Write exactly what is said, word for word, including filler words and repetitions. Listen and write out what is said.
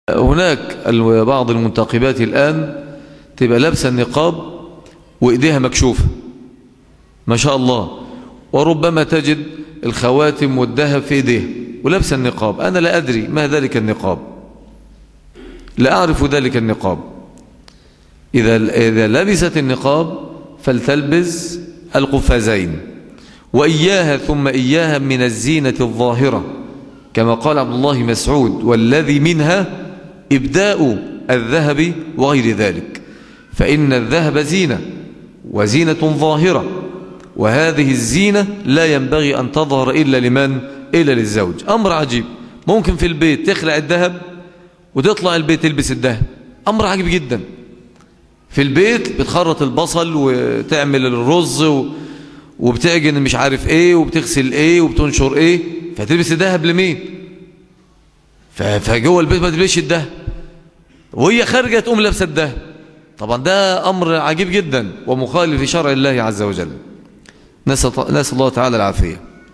هناك بعض المنتقبات الآن تبقى لابسة النقاب وإيديها مكشوفة ما شاء الله، وربما تجد الخواتم والذهب في إيديها ولابسة النقاب. أنا لا أدري ما ذلك النقاب، لا أعرف ذلك النقاب. إذا إذا لبست النقاب فلتلبس القفازين، وإياها ثم إياها من الزينة الظاهرة، كما قال عبد الله مسعود: والذي منها إبداء الذهب وغير ذلك، فإن الذهب زينة وزينة ظاهرة، وهذه الزينة لا ينبغي أن تظهر إلا لمن؟ إلا للزوج. أمر عجيب، ممكن في البيت تخلع الذهب وتطلع البيت تلبس الذهب، أمر عجيب جدا. في البيت بتخرط البصل وتعمل الرز وبتعجن مش عارف ايه وبتغسل ايه وبتنشر ايه، فتلبس الذهب لمين؟ فجوه البيت ما تلبسش الذهب، وهي خارجه تقوم لابسه الذهب. طبعا ده امر عجيب جدا ومخالف لشرع الله عز وجل. نسأل الله تعالى العافية.